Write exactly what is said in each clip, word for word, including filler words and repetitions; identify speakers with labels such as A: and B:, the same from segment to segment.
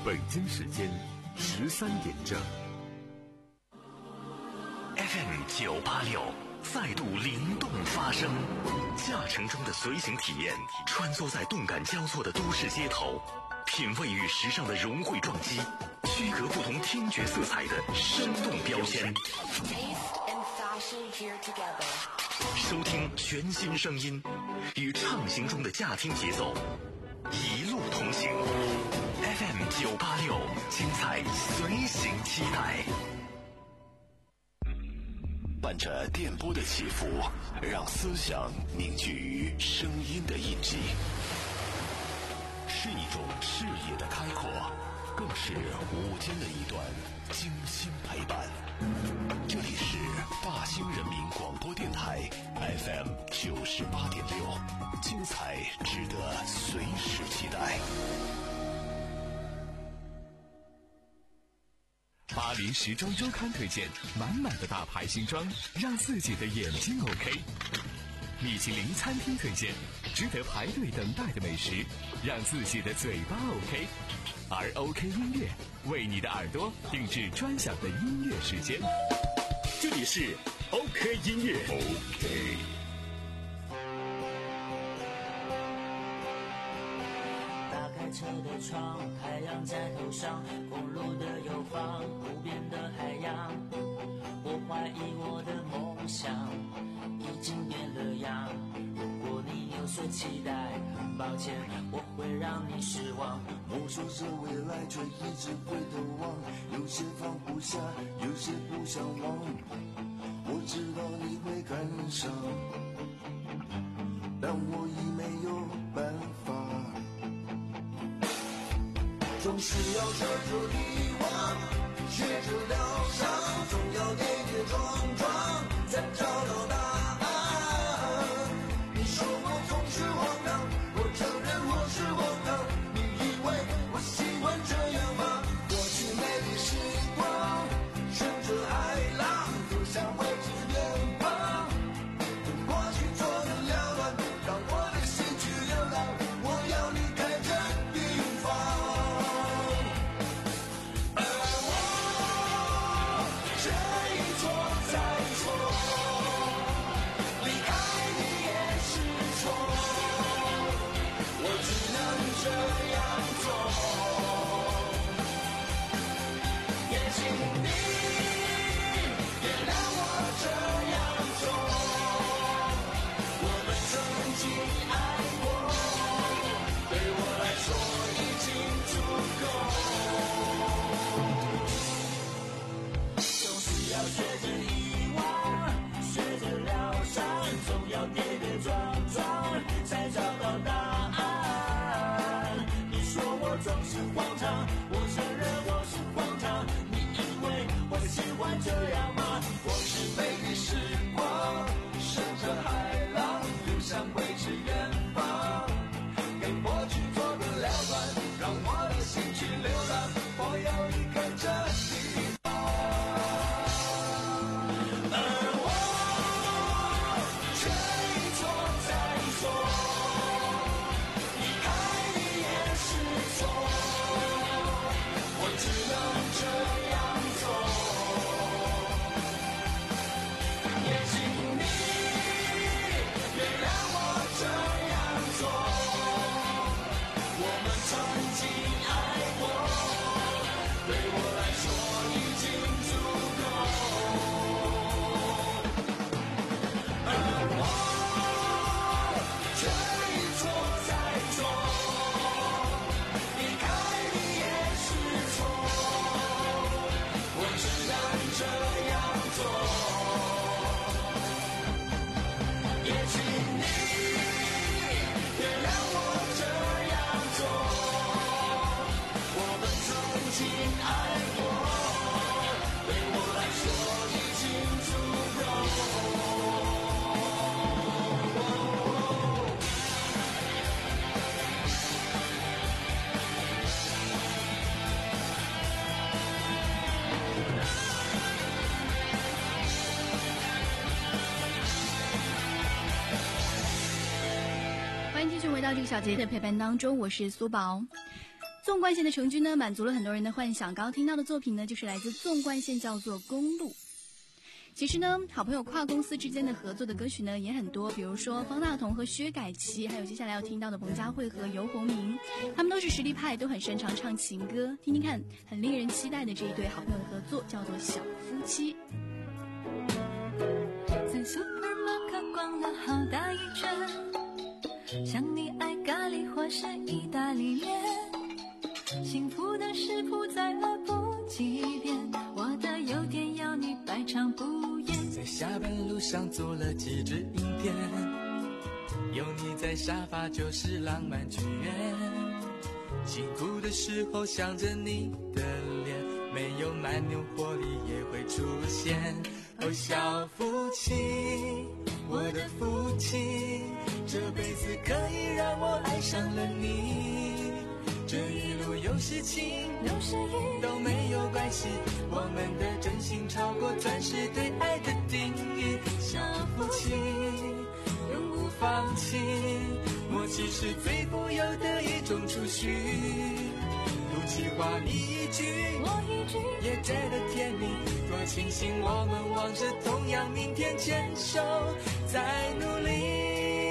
A: 北京时间十三点整。
B: F M 九八六再度灵动发声，驾乘中的随行体验，穿梭在动感交错的都市街头，品味与时尚的融汇撞击，区隔不同听觉色彩的生动标签。收听全新声音，与畅行中的驾听节奏，一路同行。F M 九八六，精彩随行期待。
C: 伴着电波的起伏，让思想凝聚于声音的印记，是一种视野的开阔，更是午间的一段精心陪伴。这里是大兴人民广播电台 F M 九十八点六，精彩值得随时期待。
D: 巴黎时装周刊推荐满满的大牌新装，让自己的眼睛 OK。米其林餐厅推荐值得排队等待的美食，让自己的嘴巴 OK。而 OK 音乐为你的耳朵定制专享的音乐时间。
A: 这里是 OK 音乐 OK。
E: 车的窗，太阳在头上，公路的右方，无边的海洋。我怀疑我的梦想已经变了样。如果你有所期待，很抱歉，我会让你失望。
F: 摸索着未来，却一直回头望，有些放不下，有些不想忘。我知道你会感伤，但我已没有办法。总是要学着遗忘，学着疗伤，总要跌跌撞撞，才找到答案。你说我总是荒唐，我承认我是荒唐，你以为我喜欢这样吗？过去美丽时光，顺着海浪，走向未知远方，跟过去做的缭乱，让我的心去流浪，我要离开这地方。
E: 这样吗？过去美丽时光，顺着海浪，流向未知远方，给过去做个了断，让我的心去流浪，我要离开这地方。而我却一错再错，离开你也是错，我只能这样做。
G: 回到这个小节的陪伴当中，我是苏宝。 纵贯线的成军呢，满足了很多人的幻想。刚刚听到的作品呢，就是来自纵贯线，叫做《公路》。其实呢，好朋友跨公司之间的合作的歌曲呢也很多，比如说方大同和薛凯琪，还有接下来要听到的彭佳慧和游鸿明，他们都是实力派，都很擅长唱情歌。听听看，很令人期待的这一对好朋友的合作，叫做小夫妻。
H: 在 supermarket 逛了好大一圈，想你爱咖喱或是意大利面，幸福的食谱再恶补几遍，我的优点要你百尝不厌。
I: 在下班路上做了几支影片，有你在沙发就是浪漫剧院，辛苦的时候想着你的脸，没有蛮牛活力也会出现。哦，小夫妻，我的夫妻，这辈子可以让我爱上了你，这一路有事情有失意都没有关系，我们的真心超过钻石对爱的定义。小夫妻永不放弃，默契是最富有的一种储蓄，不计划你一句我一句也觉得甜蜜，多庆幸我们望着同样明天，牵手在努力。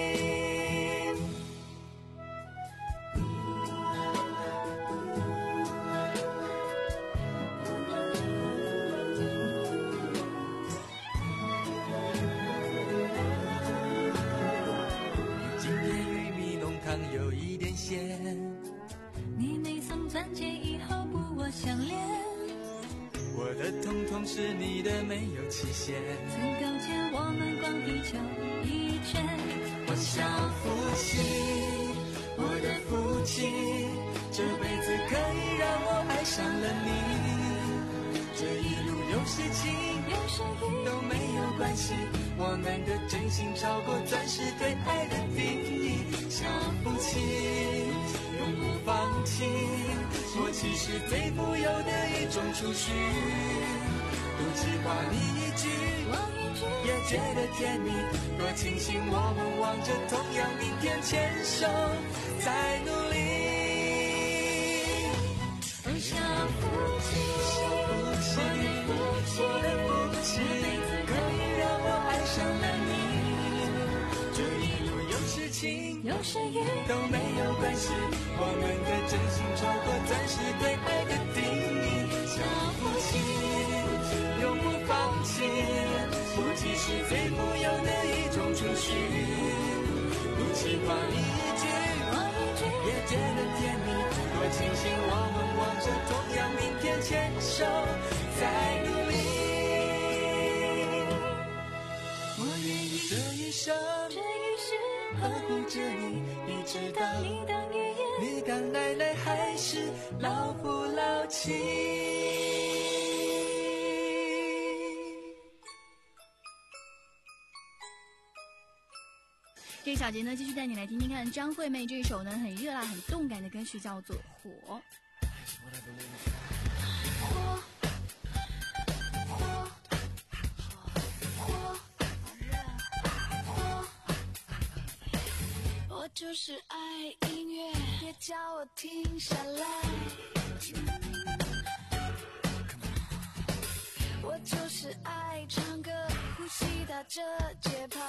I: 有一点咸，
H: 你没送钻戒以后不我相恋，
I: 我的统统是你的没有期限，
H: 曾告诫我们逛地球一圈。
I: 我小夫妻，我的夫妻，这辈子可以让我爱上了你，这一路有事情有失意都没有关系，我们的真心超过钻石对爱的定义。小夫妻永不放弃，默契是最富有的一种储蓄，不计划你一句我一句也觉得甜蜜，多庆幸我们望着同样明天，牵手在努力。
H: 小夫妻，
I: 小夫妻，我的夫妻，这辈子可以让我爱上了你，这一路有事情
H: 有失意
I: 都没有关系，我们的真心超过钻石对爱的定义。小夫妻永不放弃，夫妻是最富有的一种储蓄，不计划你一句我一句也觉得甜蜜，多庆幸我们望着同样明天，牵手在努力。我愿意这一生
H: 这一世
I: 呵护着你，一直到
H: 你当爷爷
I: 你当奶奶，还是老夫老妻。
G: 这个小节呢，继续带你来听听看张惠妹这一首呢很热辣、很动感的歌曲，叫做《火》。
H: 火火火火，我就是爱音乐，别叫我停下来。我就是爱唱歌，呼吸打着节拍。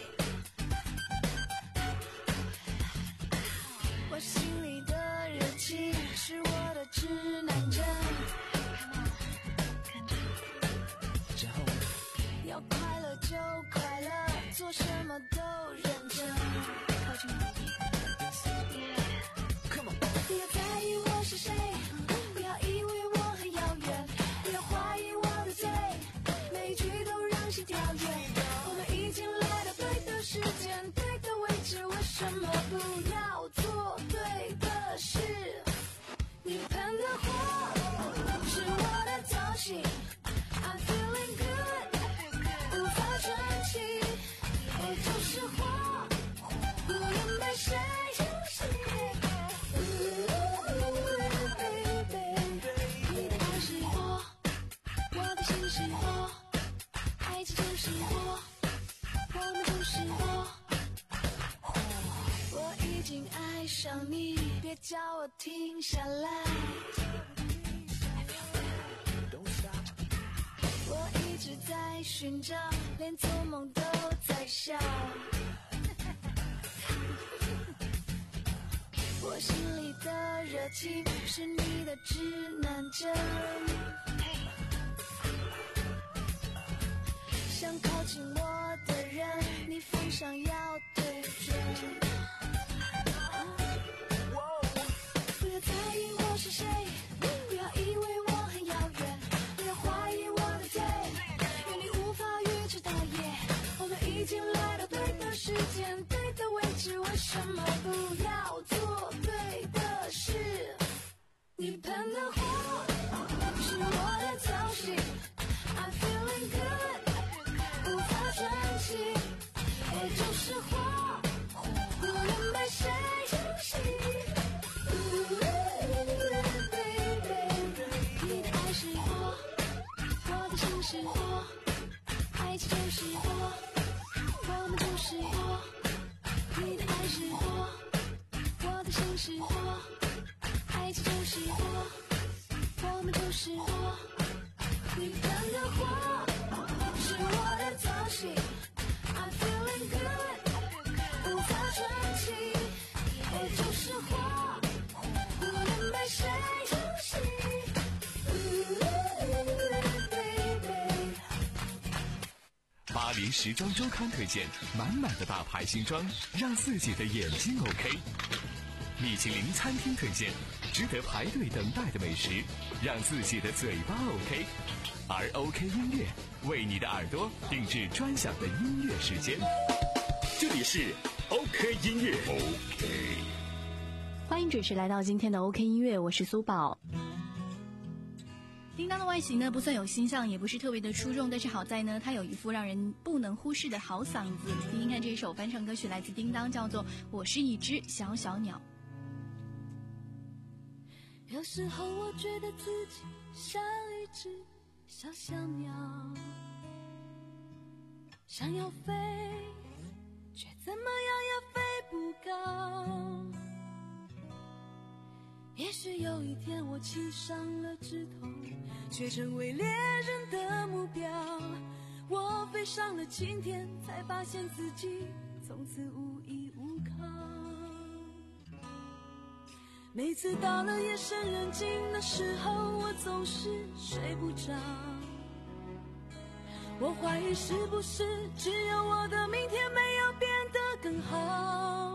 H: 我心里的热情是我的指南针，要快乐就快乐，做什么都认真。靠近我一点，不要在意我是谁，不要以为我很遥远，不要怀疑我的嘴，每一句都让心跳跃。我们一叫我停下来。我一直在寻找，连做梦都在笑。我心里的热情是你的指南针，想靠近我的人，你方向要对准。不要在意我是谁，不要以为我很遥远，不要怀疑我的对，因为你无法预知到夜，我们已经来到对的时间，对的位置，为什么不要做对的事？你喷的火是我的造型 I'm feeling good， 无法喘气，我就是火，无论被谁偷袭。你的爱是火，我的心是火，爱情就是火，我们就是火。你的爱是火，我的心是火，爱情就是火，我们就是火。你喷的火是我的造型 I'm feeling good， 无法喘气，我就是火，无论被谁偷袭。
D: 巴黎时装周刊推荐满满的大牌新装，让自己的眼睛 OK。米其林餐厅推荐值得排队等待的美食，让自己的嘴巴 OK。而 OK 音乐为你的耳朵定制专享的音乐时间。
A: 这里是 OK 音乐 OK。
G: 欢迎准时来到今天的 OK 音乐，我是苏宝。叮当的外形呢不算有星象，也不是特别的出众，但是好在呢它有一副让人不能忽视的好嗓子。听听看这首翻唱歌曲，来自叮当，叫做《我是一只小小鸟》。
H: 有时候我觉得自己像一只小小鸟，想要飞，却怎么样也飞不高。也许有一天我栖上了枝头，却成为猎人的目标。我飞上了青天，才发现自己从此无依无靠。每次到了夜深人静的时候，我总是睡不着。我怀疑是不是只有我的明天没有变得更好，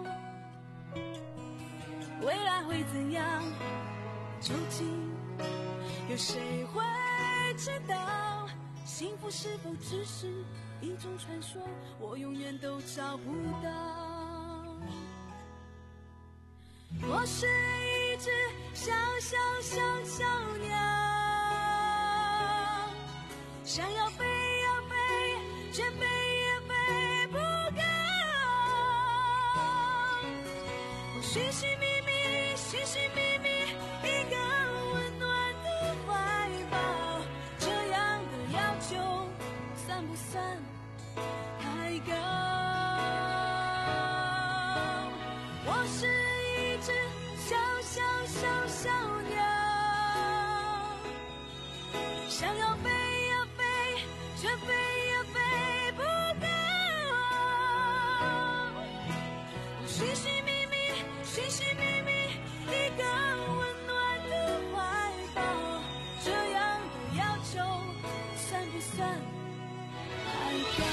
H: 未来会怎样，究竟有谁会知道？幸福是否只是一种传说，我永远都找不到。我是一只小小小小鸟，想要飞要飞，却飞也飞不高。我寻寻觅觅，寻寻觅觅一个温暖的怀抱，这样的要求算不算太高？我是一只小小小小鸟，想要飞要飞，却飞也飞不高。我寻寻觅觅，寻寻觅觅一个温暖的怀抱，这样的要求算不算太高？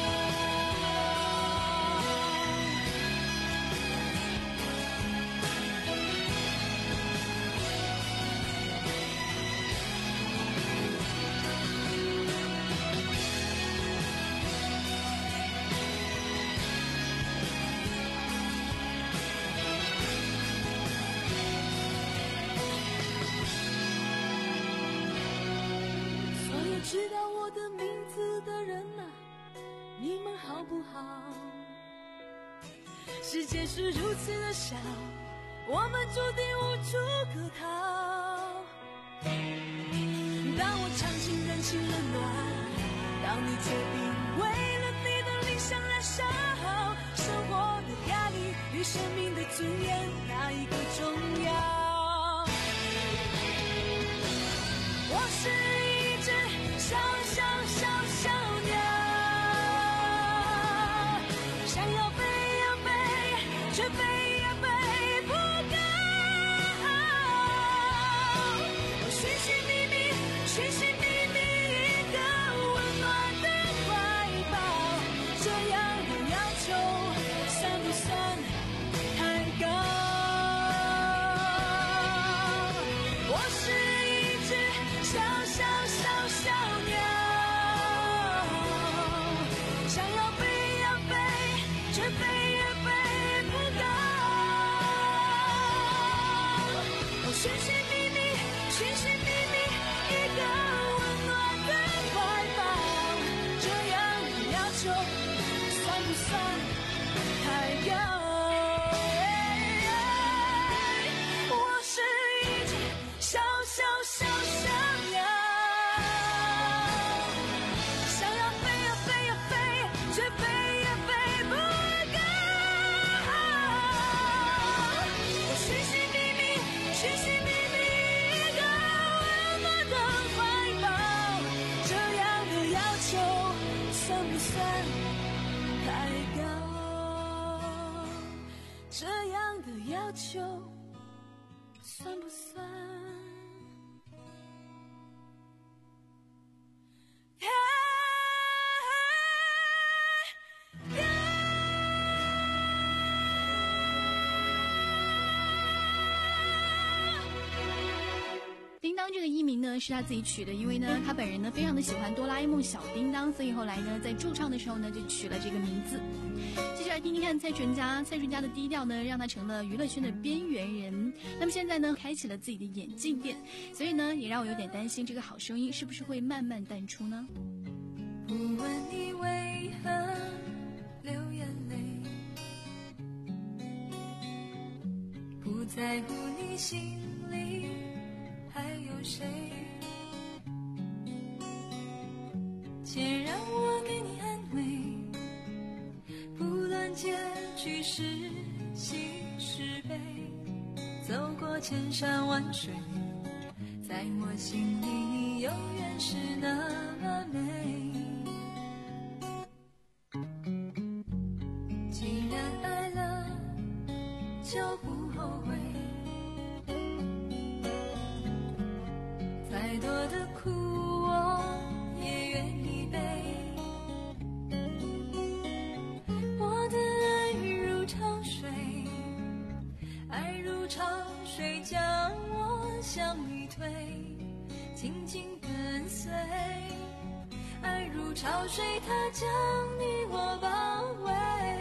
H: 知道我的名字的人啊，你们好不好？世界是如此的小，我们注定无处可逃。当我尝尽人情冷暖，当你决定为了你的理想燃烧，生活的压力比生命的尊严哪一个重要？我是一只小小小小鸟，想要飞呀飞，却飞呀飞不高。我寻寻觅觅，寻寻觅觅一个温暖的怀抱，这样的要求算不算太高？我是一只小小小小鸟，想要飞呀飞，却飞呀飞不高。我寻寻觅觅，寻寻觅觅一个温暖的怀抱，这样的要求算不算太高？我是一只小小小小鸟，想要飞呀飞呀飞，却飞呀飞不高。我寻寻觅觅，寻寻觅觅一个温暖的怀抱，这样的要求算不算太高？这样的要求算不算太高？
G: 叮当这个艺名呢是他自己取的，因为呢他本人呢非常的喜欢哆啦 A 梦小叮当，所以后来呢在驻唱的时候呢就取了这个名字。接下来听听看蔡淳佳，蔡淳佳的低调呢让他成了娱乐圈的边缘人，那么现在呢开启了自己的眼镜店，所以呢也让我有点担心这个好声音是不是会慢慢淡出呢？
H: 不问你为何流眼泪，不在乎你心里还有谁，且让我给你安慰，不论结局是喜是悲，走过千山万水，在我心里你永远是那么美。既然爱了就不后悔，再多的苦我也愿意背，我的爱如潮水，爱如潮水将我向你推，紧紧跟随，爱如潮水它将你我包围，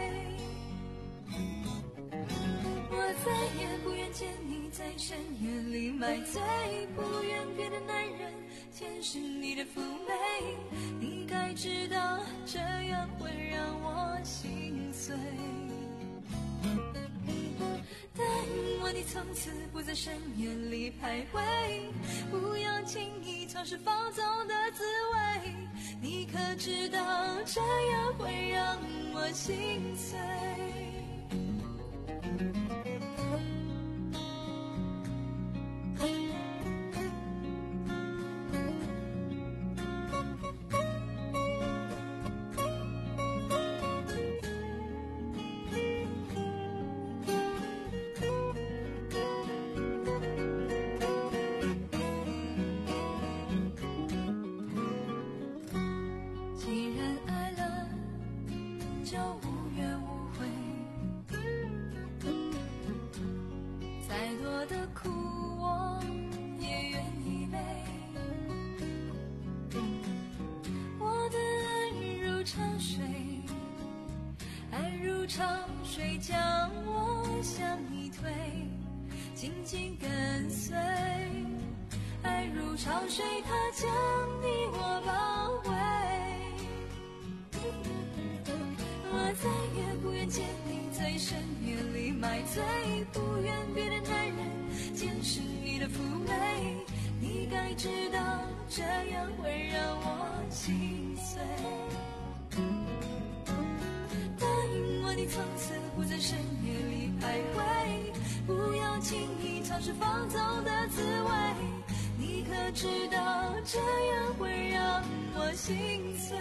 H: 我再也不愿见你在深夜里买醉，不愿别的男人见识你的妩媚，你该知道这样会让我心碎，答应我你从此不在深夜里徘徊，不要轻易尝试放纵的滋味，你可知道这样会让我心碎。既然爱了就无怨无悔，再多的苦我也愿意背，我的爱如潮水，爱如潮水将我向你推，紧紧跟随，爱如潮水它将你我包围，我再也不愿见你在深夜里买醉，不愿别的男人见识你的妩媚，你该知道这样会让我心碎，答应我你你从此不在深夜里徘徊，不要轻易尝试放纵的滋味，你可知道这样会让我心碎。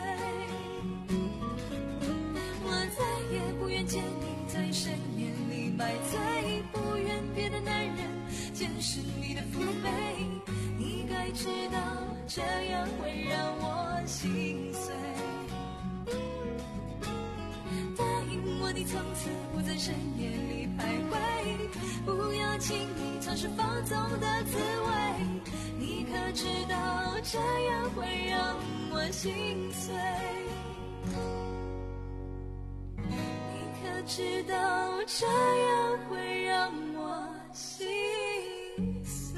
H: 我再也不愿见你在深夜里买醉，不愿别的男人见识你的妩媚，你该知道这样会让我心碎。答应我你从此不在深夜里徘徊，不要轻易尝试放纵的滋味，你可知道这样会让我心碎，你可知道这样会让我心碎。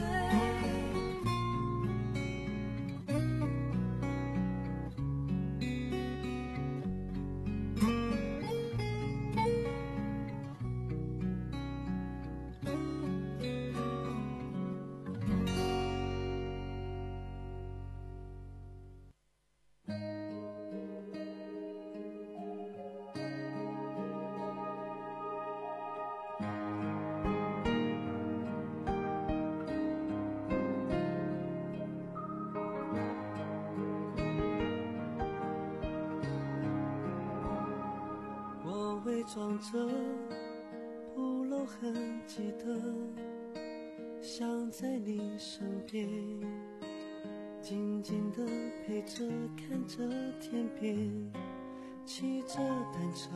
J: 伪装着不露痕迹的想在你身边，静静地陪着看着天边，骑着单车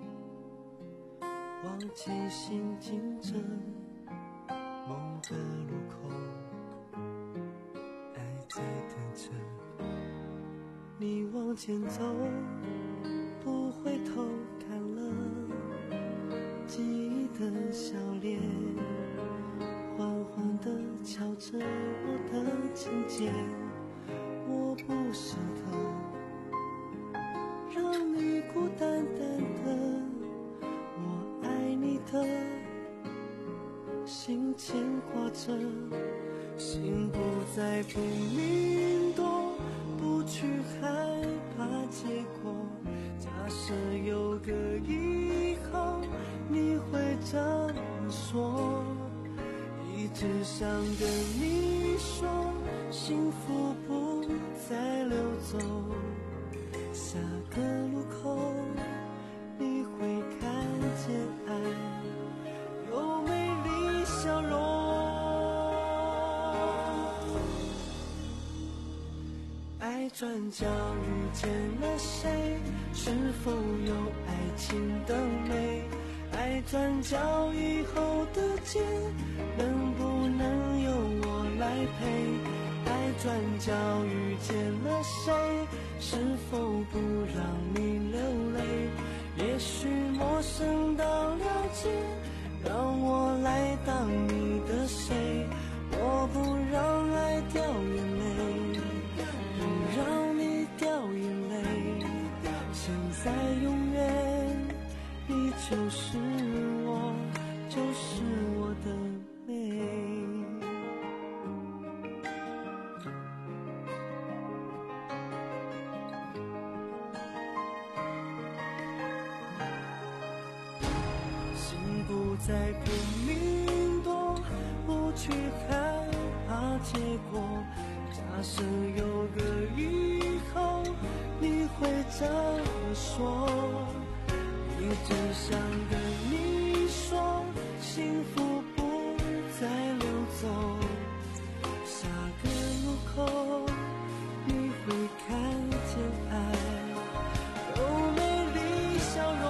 J: 往前行进着梦的路口，爱在等着你往前走，不回头看了记忆的笑脸，缓缓地敲着我的琴键，我不舍得让你孤单单的，我爱你的心牵挂着，心不再不明多，不去害怕结果，假设有个以后你会这么说，一直想跟你说幸福不再溜走，下个路口你会看见爱有美丽笑容，爱转角遇见了谁，是否有爱情的美，爱转角以后的街能不能由我来陪，爱转角遇见了谁，是否不让你流泪，也许陌生到了解，让我来当你的谁，我不让爱掉眼泪，不让你掉眼泪，现在永远你就是我，就是我的美。心不再拼命躲，不去害怕结果，假设有个以后你会这么说，一直想跟你说幸福不再溜走，下个路口你会看见爱有美丽笑容，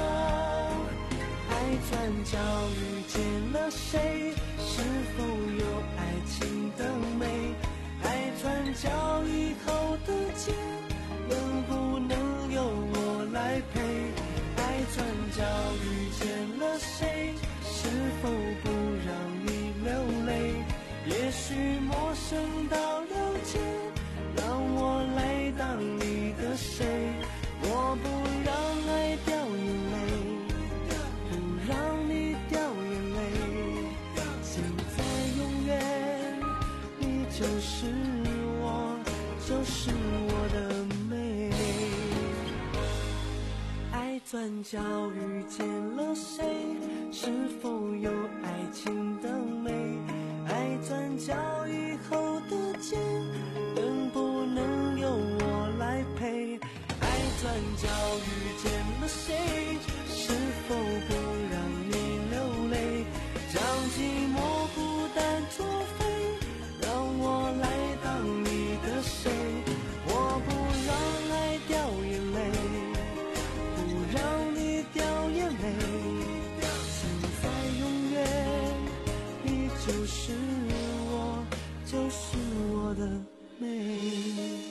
J: 爱转角遇见了谁，是否有爱情的美，爱转角以后的街能不能由我来陪，爱转角遇见了谁，是否不让你流泪，也许陌生到了解，让我来当你的谁，我不让爱掉眼泪，不让你掉眼泪，现在永远你就是我，就是我的美，爱转角遇见了谁？是否有爱情的美？爱转角以后的街，能不能由我来陪？爱转角遇见了谁？是否不让你流泪？将寂寞孤单作废，让我来当你的谁？我不让爱掉眼泪，不让你掉眼泪。现在永远，你就是我，就是我的美。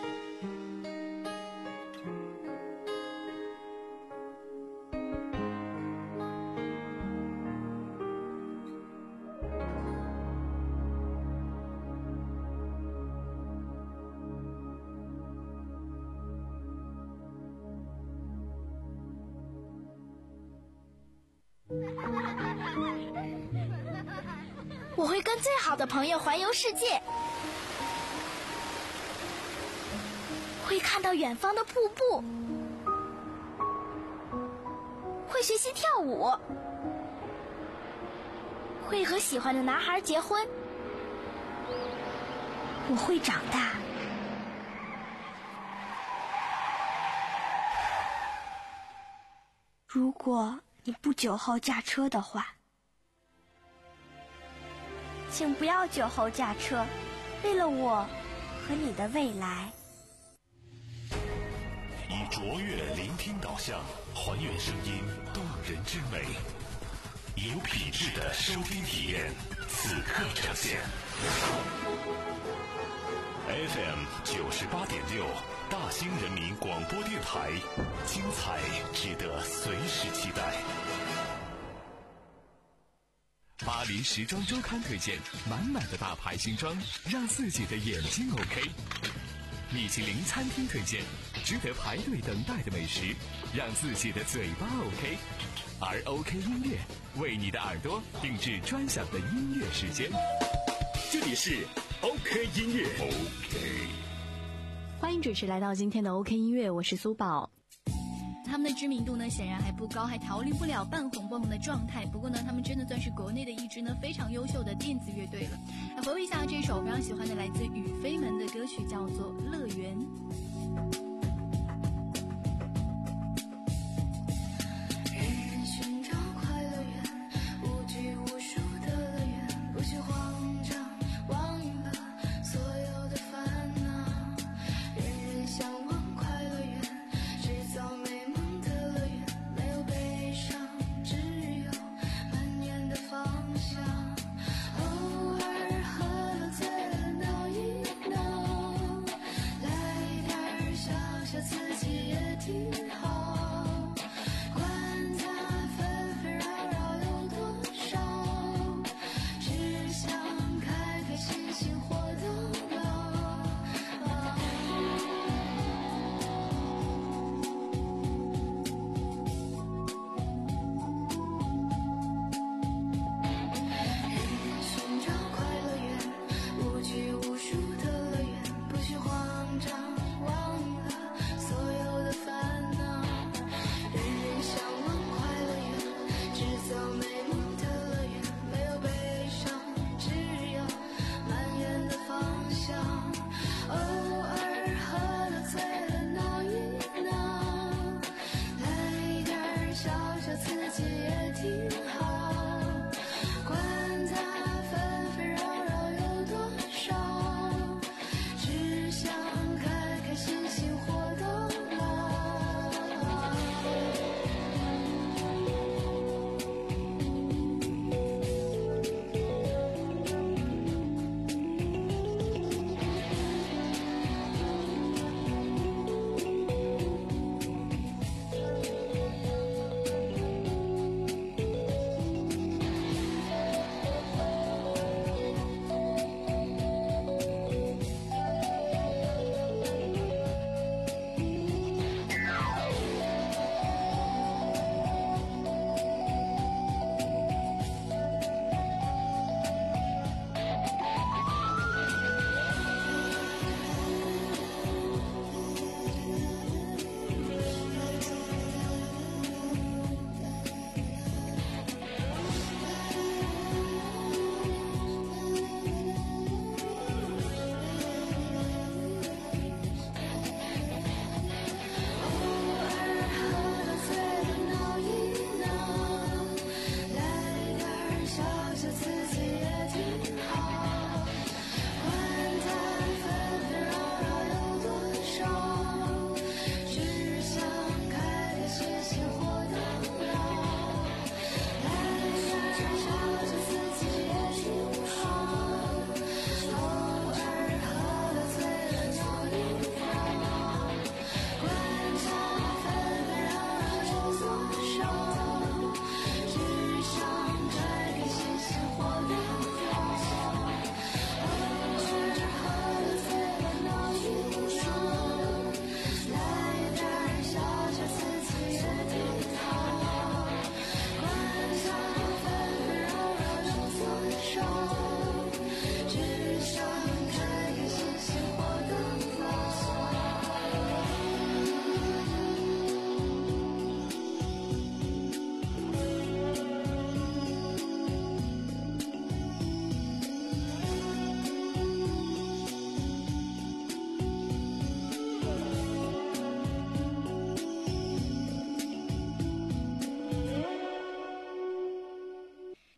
K: 我会跟最好的朋友环游世界，会看到远方的瀑布，会学习跳舞，会和喜欢的男孩结婚。我会长大。如果你不酒后驾车的话，请不要酒后驾车，为了我和你的未来。
C: 以卓越聆听导向，还原声音动人之美，以有品质的收听体验，此刻呈现。F M 九十八点六，大兴人民广播电台，精彩值得随时期待。
D: 巴黎时装周刊推荐满满的大牌新装，让自己的眼睛 OK。米其林餐厅推荐值得排队等待的美食，让自己的嘴巴 OK。而 OK 音乐为你的耳朵定制专享的音乐时间。
A: 这里是 OK 音乐 OK。
G: 欢迎准时来到今天的 OK 音乐，我是苏宝。他们的知名度呢显然还不高，还逃离不了半红不红的状态。不过呢，他们真的算是国内的一支呢非常优秀的电子乐队了。来回味一下这首我非常喜欢的来自雨飞门的歌曲，叫做《乐园》。
L: 偶尔喝醉了闹一闹，来点儿小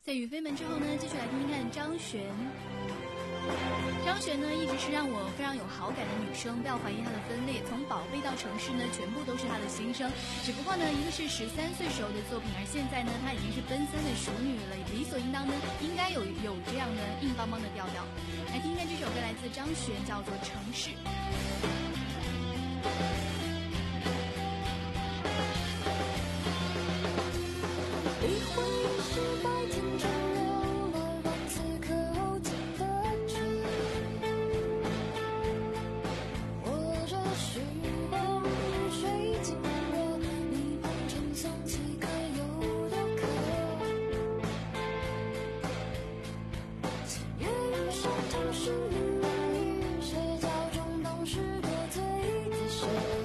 G: 在雨飞门之后呢，继续来听听看张悬。张悬呢，一直是让我非常有好感的女生，不要怀疑她的分类，从宝贝到城市呢，全部都是她的心声。只不过呢，一个是十三岁时候的作品，而现在呢，她已经是奔三的熟女了，理所应当呢，应该有有这样的硬邦邦的调调。来听听看这首歌，来自张悬，叫做《城市》。
H: 一回是白天中流了，让此刻后进的知，或者时光如水经过，你碰成想起可有的可，情愿与上城市里社交中当时的最资深，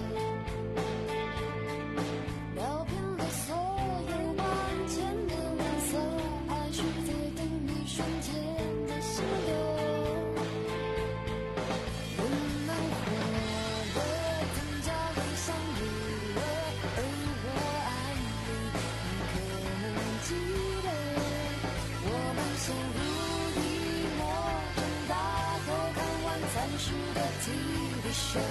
H: 聊遍了所有万千的颜色，还是在等你瞬间的心流。人们活了，增加了相遇了，而我爱你，你可能记得，我们相濡以沫，长大后看完暂时的 T V show。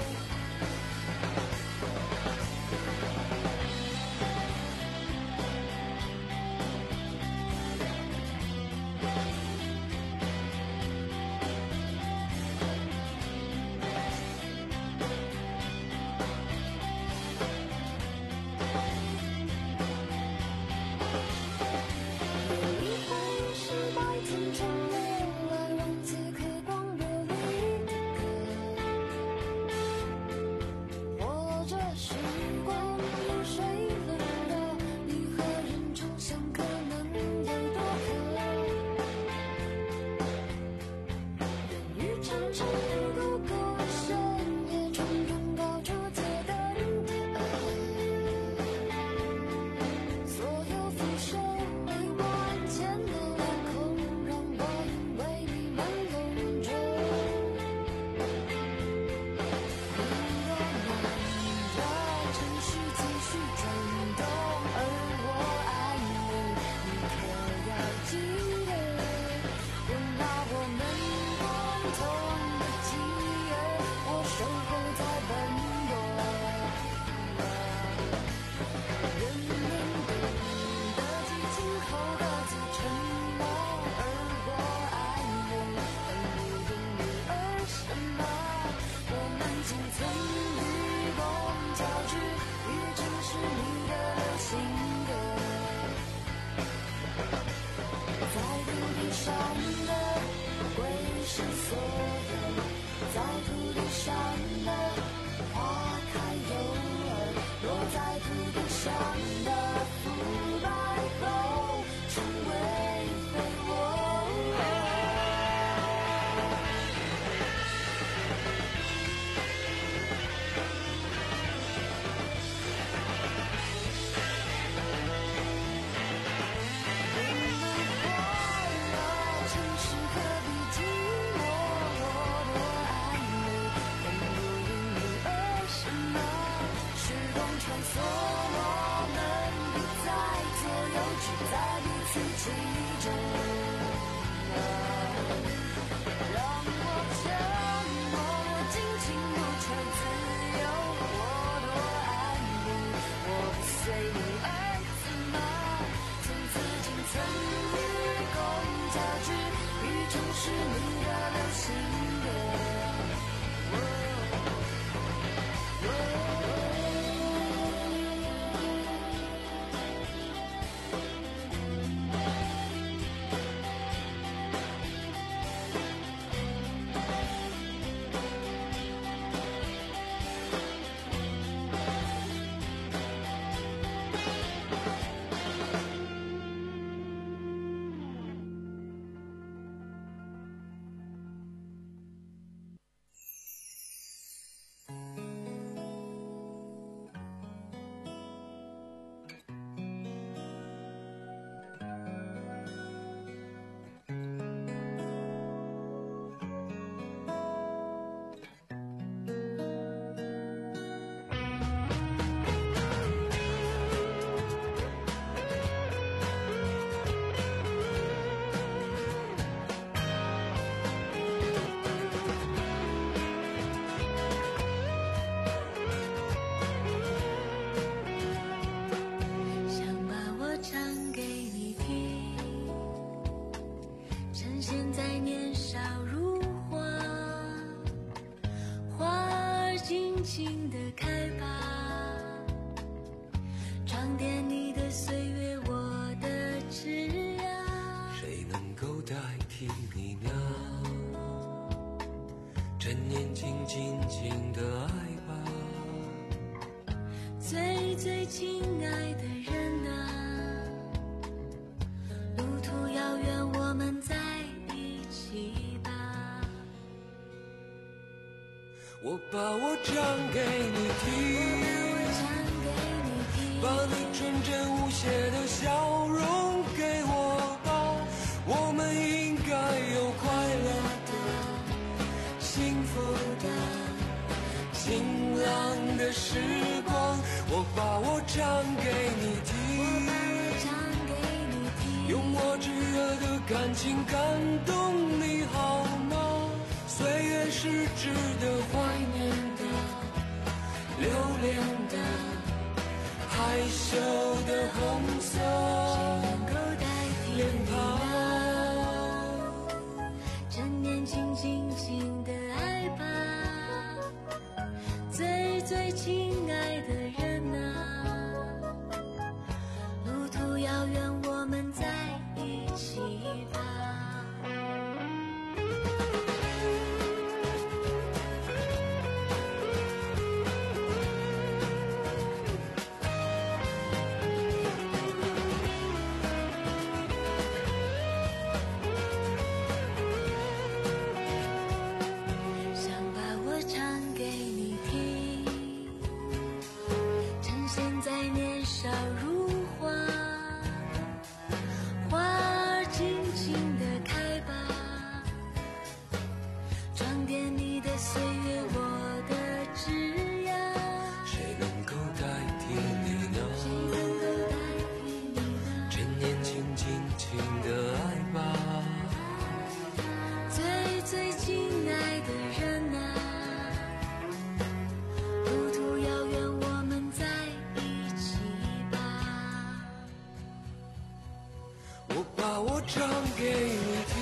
H: 一回是白天中流了，让此刻光热里的歌，或者时光如水冷热，你和人重相可能有多可，人与常常不够够深，也种种高处街灯的爱，所有浮生为万千的脸孔，让我因为你们笼中。云朵漫着城市继续转动，而我爱你，你可要记得，有那我们共同的记忆，我守候在奔波。人们懂得激情后各自沉默，而我爱你，但不因你而什么。我们仅曾与共交织，于城市里的流行歌，在土地上的归是所有，在土地上的花开有儿，落在土地上的腐败后成为废物。人们活了，城市何必寂寞？我多爱你，但不因你而什么。时光穿梭，我们不再左右，只在彼此其中。让我沉默，我尽情不求自由。我多爱你，我不随你而怎么？从此仅曾与共交织，于城市里的流行歌。 轻轻地开吧，装点你的岁月，我的枝桠。
J: 谁能够代替你呢？趁年轻，尽情的爱吧。
H: 最最亲爱的人啊，路途遥远，我们在一起吧。
J: 我把我唱给你听，把你纯真无邪的笑容给我吧。我们应该有快乐的、幸福的、晴朗的时光。我把我唱给你听，用我炙热的感情感动你好吗？岁月是值得怀念的、留恋的、害羞的红色脸庞。
H: 趁年轻，尽情的爱吧，最最亲爱的人啊，路途遥远，我们在一起吧。
J: 唱给你听，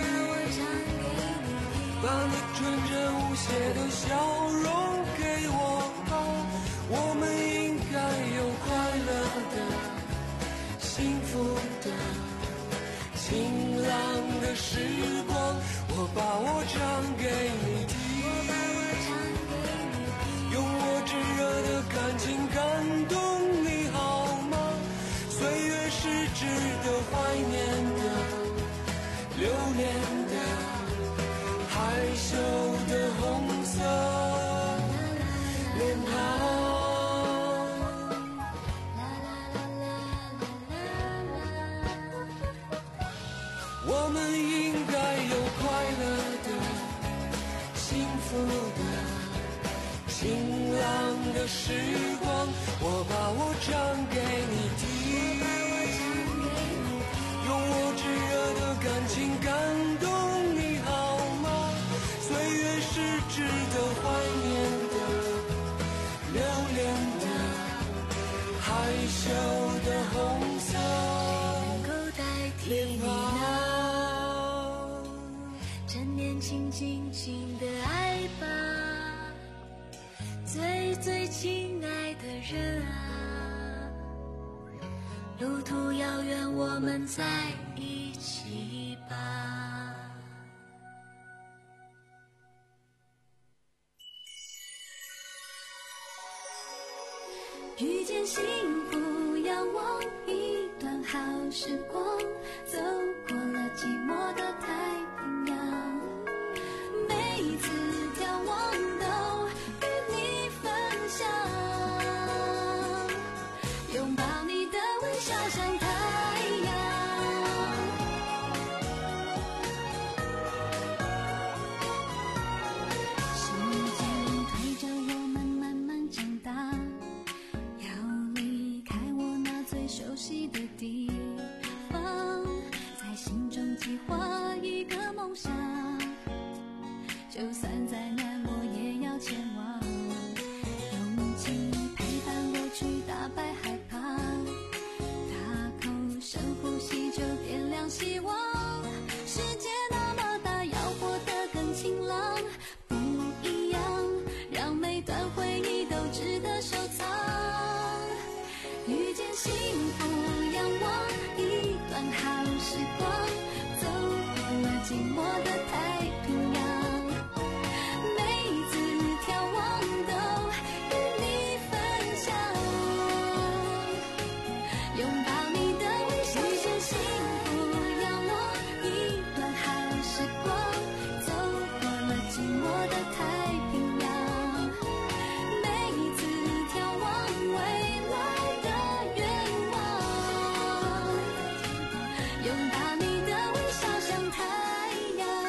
J: 把你纯真无邪的笑容给我吧。我们应该有快乐的、幸福的、晴朗的时光。我把我唱给你听，用我炙热的感情感动你好吗？岁月是值得怀念的、留恋的、害羞的红色脸庞。我们应该有快乐的、幸福的、晴朗的时光。我把我唱给你听，用我炙热的感情感动你好吗？岁月是值得怀念的、留恋的、害羞的红色脸庞。
H: 趁年轻，尽情的爱吧，最最亲爱的人啊，路途遥远，我们在一起吧。遇见幸福，仰望一段好时光，走过了寂寞的太平洋，每一次眺望都与你分享，拥抱你的微笑像太阳。时间推着我们慢慢长大，要离开我那最熟悉的地方，在心中计划一个梦想，就算再难我也要前往，勇气陪伴我去打败害怕，大口深呼吸就点亮希望，世界那么大，要活得更晴朗，不一样，让每段回默的太平洋，每一次眺望未来的愿望，拥抱你的微笑像太阳。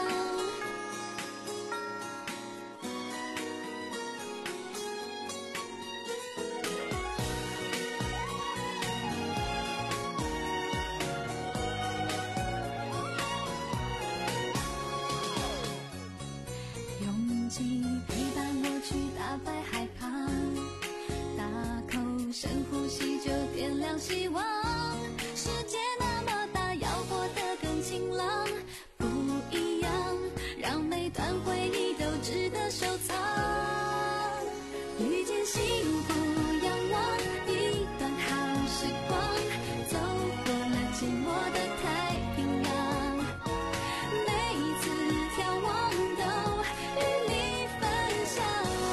H: 用尽陪伴我去打败害怕，大口深呼吸就点亮希望。世界那么大，要活得更晴朗，不一样，让每段回忆都值得收藏。遇见幸福，仰望一段好时光，走过了寂寞的太平洋，每一次眺望都与你分享，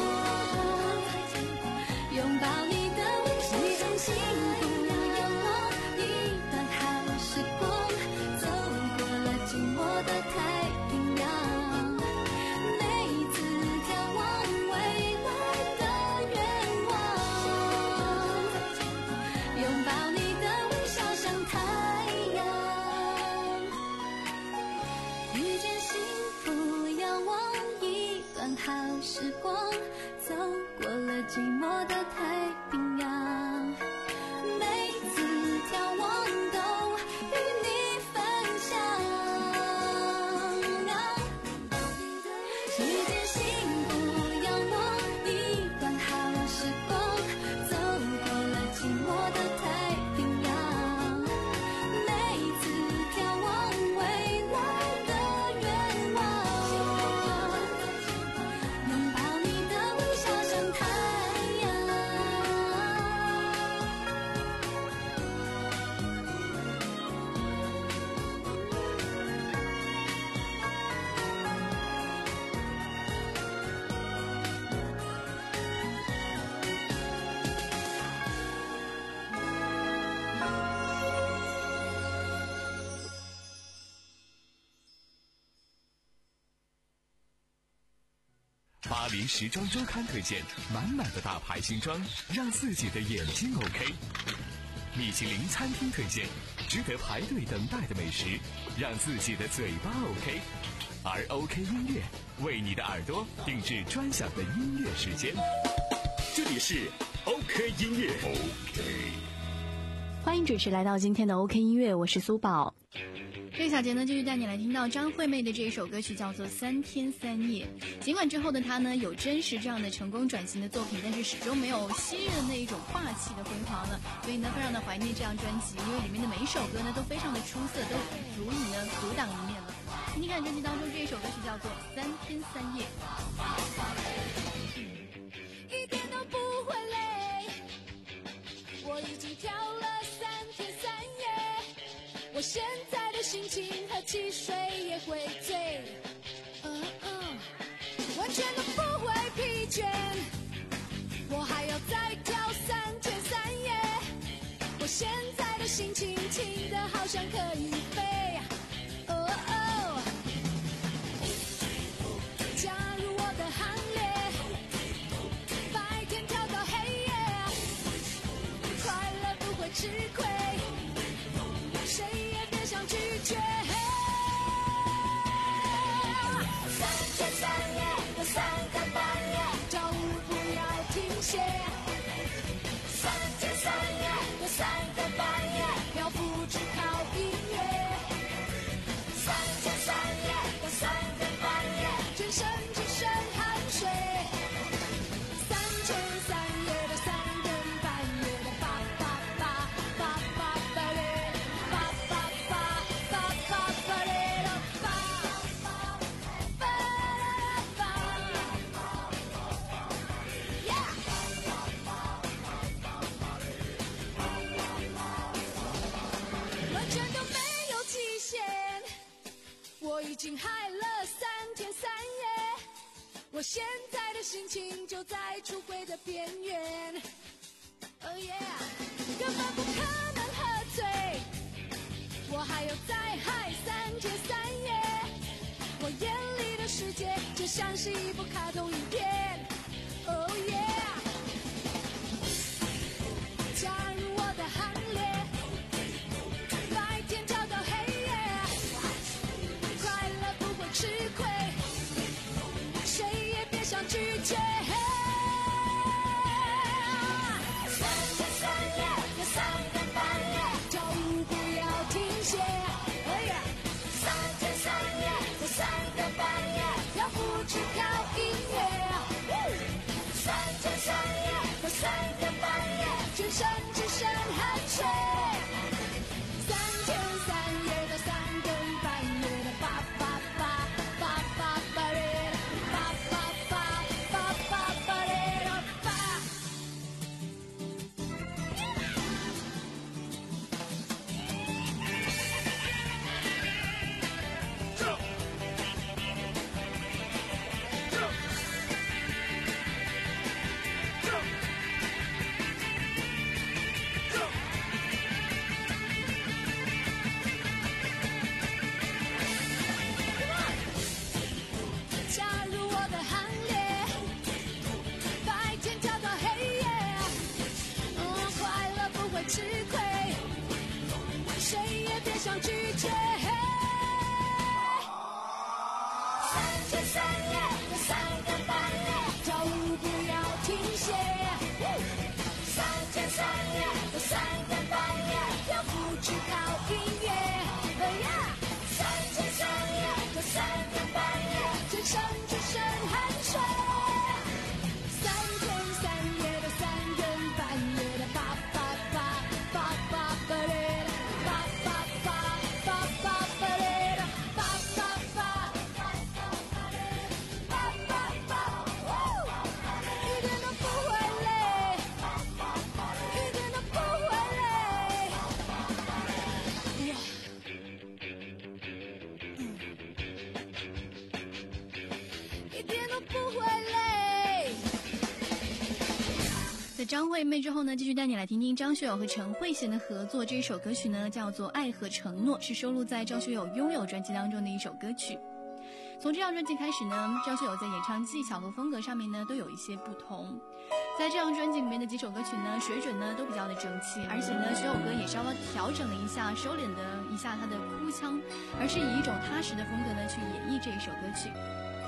H: 拥抱你的微笑像幸福，仰望一段好时光，走过了寂寞的太平洋，每一次眺望未来的愿望，拥抱你的微笑像太阳。遇见幸福，仰望一段好时光，走过了寂寞的太平洋，每次眺望都与你分享。遇见幸福，仰望一段好时光，走过了寂寞的太平洋，每一次眺望未来的愿望，拥抱你的微笑像太阳。
D: 巴黎时装周刊推荐满满的大牌新装，让自己的眼睛 OK。米其林餐厅推荐值得排队等待的美食，让自己的嘴巴 OK。而 OK 音乐为你的耳朵定制专享的音乐时间。
A: 这里是 OK 音乐。
G: 欢迎准时来到今天的 OK 音乐，我是苏宝。这个小节呢，继续带你来听到张惠妹的这一首歌曲，叫做《三天三夜》。尽管之后的她呢有真实这样的成功转型的作品，但是始终没有昔日的那一种霸气的辉煌了。所以呢，非常的怀念这张专辑，因为里面的每一首歌呢都非常的出色，都足以呢独当一面了。听听看专辑当中这一首歌曲叫做《三天三夜》。
H: 一点都不会累，我已经跳了三天三夜，我现在的心情和汽水也会醉，嗯嗯，完全都不会疲倦，我还要再跳三天三夜，我现在的心情轻得好像可以飞，哦哦，加入我的行列，白天跳到黑夜，快乐不会吃亏，谁也别想拒绝。三天三夜有三更半夜，跳舞不要停歇。三天三夜有三更半夜，漂浮只靠音乐。三天三夜有三更半夜，全身只剩汗水。三天三夜的三更半夜的叭叭叭叭叭叭嘞，叭叭叭叭叭叭嘞的叭叭叭叭，Yeah！完全都没有极限，我已经嗨了三天三夜，我现在的心情就在出轨的边缘。Oh yeah， 根本不可能喝醉，我还要再嗨三天三夜，我眼里的世界只
L: 像是一部卡通影片。Oh yeah， 加入我的行列，白天跳到黑夜，快乐不会吃亏，谁也别想拒绝。全身只剩汗水，三天三夜到三更半夜的叭叭叭叭叭叭嘞叭叭叭叭叭叭嘞叭。吃亏，谁也别想拒绝。三天三夜到三更半夜，跳舞不要停歇。三天三夜到三更半夜，跳舞只靠音乐。三天三夜到三更半夜，全身只剩汗水。
G: 在张惠妹之后呢，继续带你来听听张学友和陈慧娴的合作。这一首歌曲呢叫做《爱和承诺》，是收录在张学友《拥有》专辑当中的一首歌曲。从这张专辑开始呢，张学友在演唱技巧和风格上面呢都有一些不同。在这张专辑里面的几首歌曲呢，水准呢都比较的争气，而且呢学友哥也稍微调整了一下，收敛了一下他的哭腔，而是以一种踏实的风格呢去演绎这一首歌曲。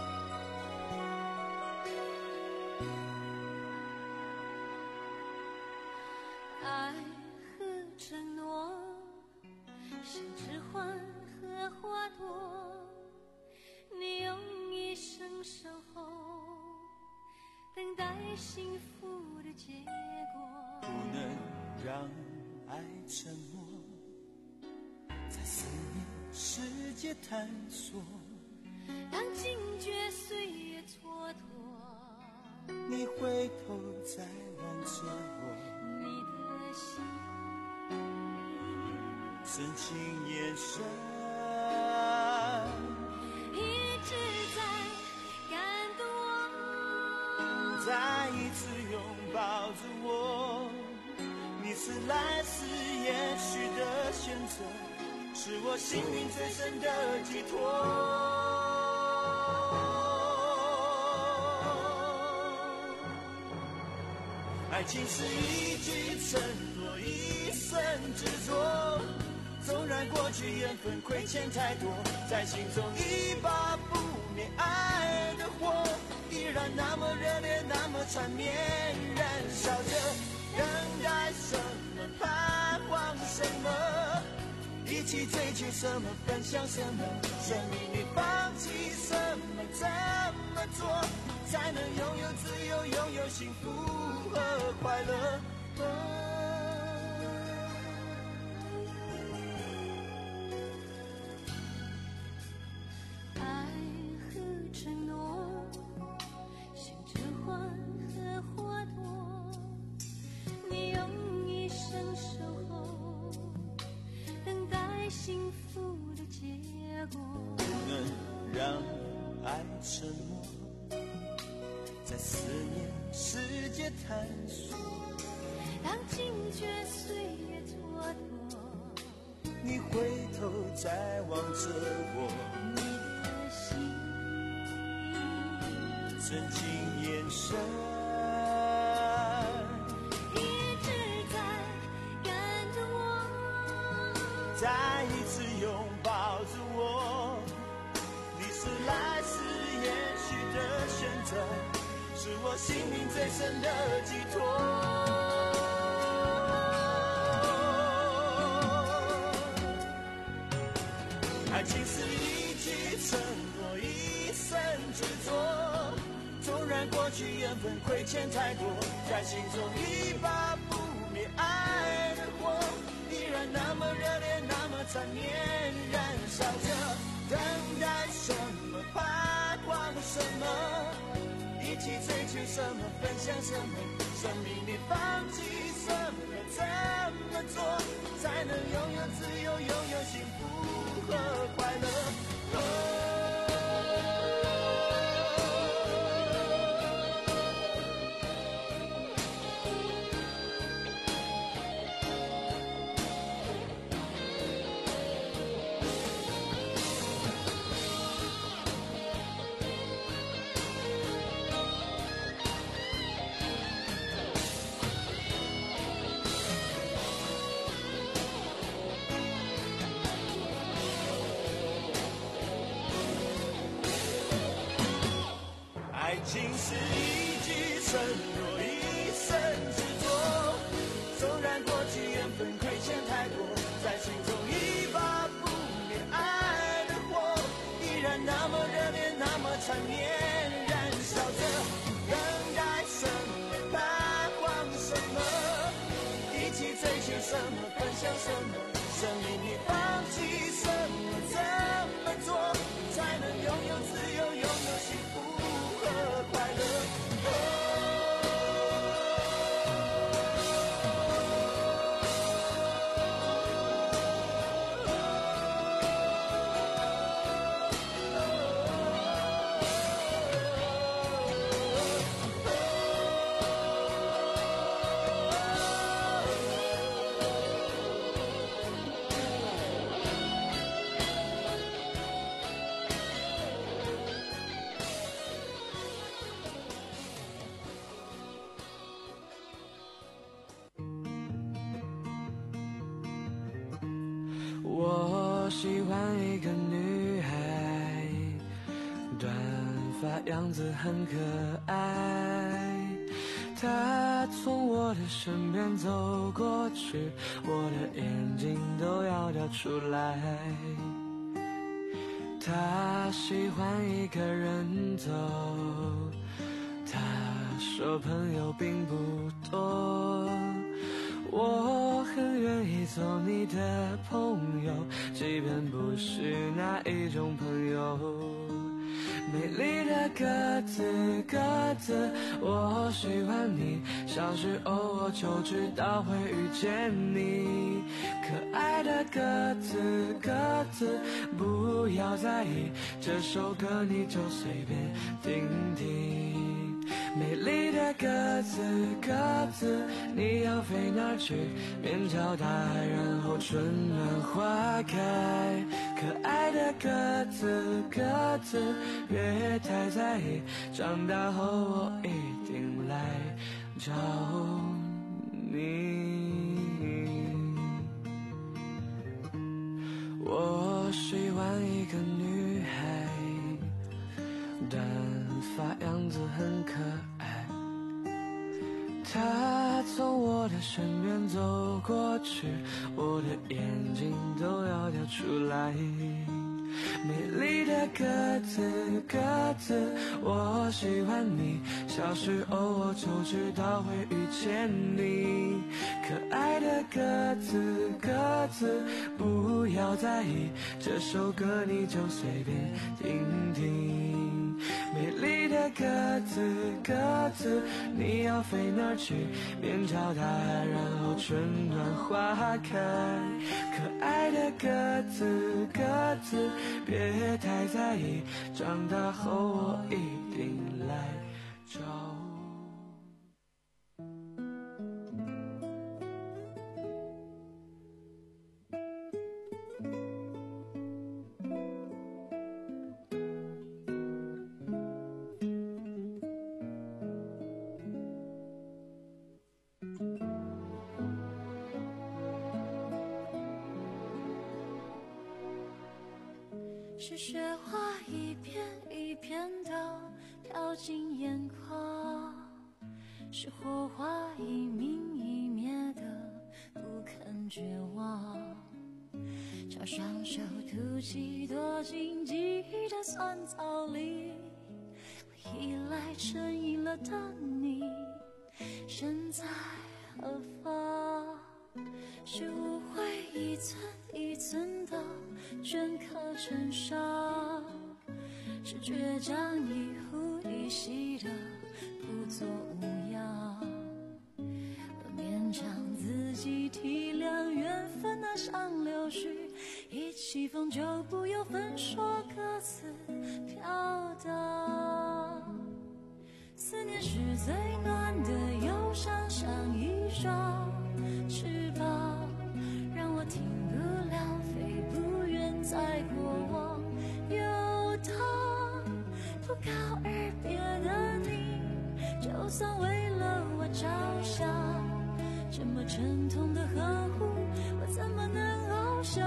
H: 爱和承诺，像指环和花朵，你用一生守候，等待幸福的结果。
F: 不能让爱沉默，在思念世界探索。
H: 当惊觉岁月蹉跎，
F: 你回头再望着我。
H: 心
F: 深情眼神
H: 一直在感动我，
F: 再一次拥抱着我。你是来世也许的选择，是我幸运最深的寄托。爱情是一句承诺，一生执着，纵然过去缘分亏欠太多，在心中一把不灭爱的火，依然那么热烈，那么缠绵，燃烧着。等待什么，盼望什么，一起追求什么，分享什么，生命里放弃什么，怎么做才能拥有自由，拥有幸福和快乐。
H: 爱和承诺，像指环和花朵，你用一生守候，等待幸福的结果。
F: 不能让爱沉默，在思念世界探索。
H: 当惊觉岁月蹉跎，
F: 你回头再望着我，
H: 你的心
F: 深情眼神，
L: 一直在感动我，
F: 再一次拥抱着我。你是来自也许的选择，是我心灵最深的寄托。爱情是一句承诺，一生执着。纵然过去缘分亏欠太多，在心中一把不灭爱的火，依然那么热烈，那么缠绵，燃烧着。等待什么，盼望什么，一起追求什么，分享什么，生命里放弃什么，怎么做才能拥有自由，拥有幸福和快乐。爱情是一句承诺，一生执着。纵然过去缘分亏欠太多，在心中一把不灭爱的火，依然那么热烈，那么缠绵，燃烧着。等待什么，盼望什么，一起追求什么，分享什么，生命里放弃什么，怎么做才能拥有自由，拥有幸福和快乐。
J: 我喜欢一个女孩，短发样子很可爱。她从我的身边走过去，我的眼睛都要掉出来。她喜欢一个人走，她说朋友并不多。我很愿意做你的朋友，即便不是那一种朋友。美丽的鸽子，鸽子，我喜欢你。小时候我就知道会遇见你。可爱的鸽子，鸽子，不要在意，这首歌你就随便听听。美丽的鸽子，鸽子，你要飞哪儿去？面朝大海，然后春暖花开。可爱的鸽子，鸽子，别太在意，长大后我一定来找你。我喜欢一个女孩，短发样子很可爱。她从我的身边走过去，我的眼睛都要掉出来。美丽的鸽子，鸽子，我喜欢你。小时候我就知道会遇见你。可爱的鸽子，鸽子，不要在意，这首歌你就随便听听。美丽的鸽子，鸽子，你要飞哪儿去？面朝大海，然后春暖花开。可爱的鸽子，鸽子，别太在意，长大后我一定来找
H: 是雪花一片一片的飘进眼眶，是火花一明一灭的不肯绝望，朝双手吐气躲进记忆的酸草里，我依赖成瘾了的你身在何方？是误会一寸一寸的镌刻成伤，是倔强一呼一吸的不作无恙，我勉强自己体谅缘分那像流水，一起风就不由分说各自飘荡。思念是最暖的忧伤，像一双翅膀，让我停不了飞不远，在过往游荡。不告而别的你，就算为了我着想，这么沉痛的呵护，我怎么能翱翔？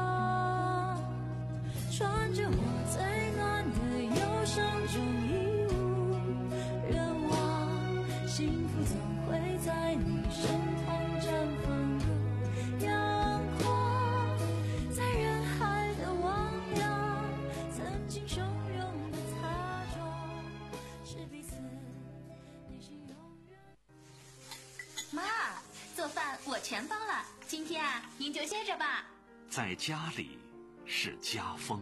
H: 穿着我最暖的忧伤中衣物，愿望幸福总会在你身旁绽放的阳光，在人海的汪洋，曾经汹涌的擦撞，是彼此内心永远。
M: 妈，做饭我全包了，今天啊，您就歇着吧。
B: 在家里是家风。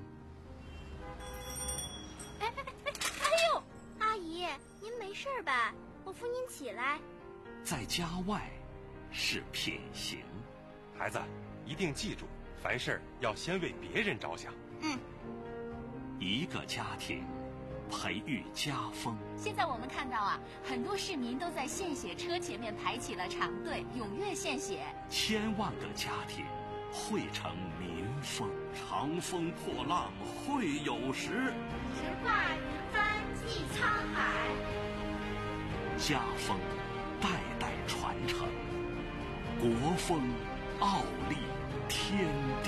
K: 哎哎哎哎呦，阿姨，您没事吧？我扶您起来。
B: 在家外是品行。
N: 孩子，一定记住，凡事要先为别人着想。
M: 嗯。
B: 一个家庭培育家风。
M: 现在我们看到啊，很多市民都在献血车前面排起了长队，踊跃献血。
B: 千万个家庭汇成民风。长风破浪会有时，
K: 直挂云帆济沧海。
B: 家风代代传承，国风傲立天地。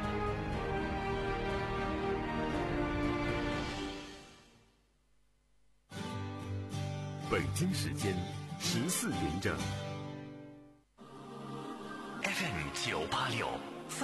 A: 北京时间十四点整。
B: F M 九八六。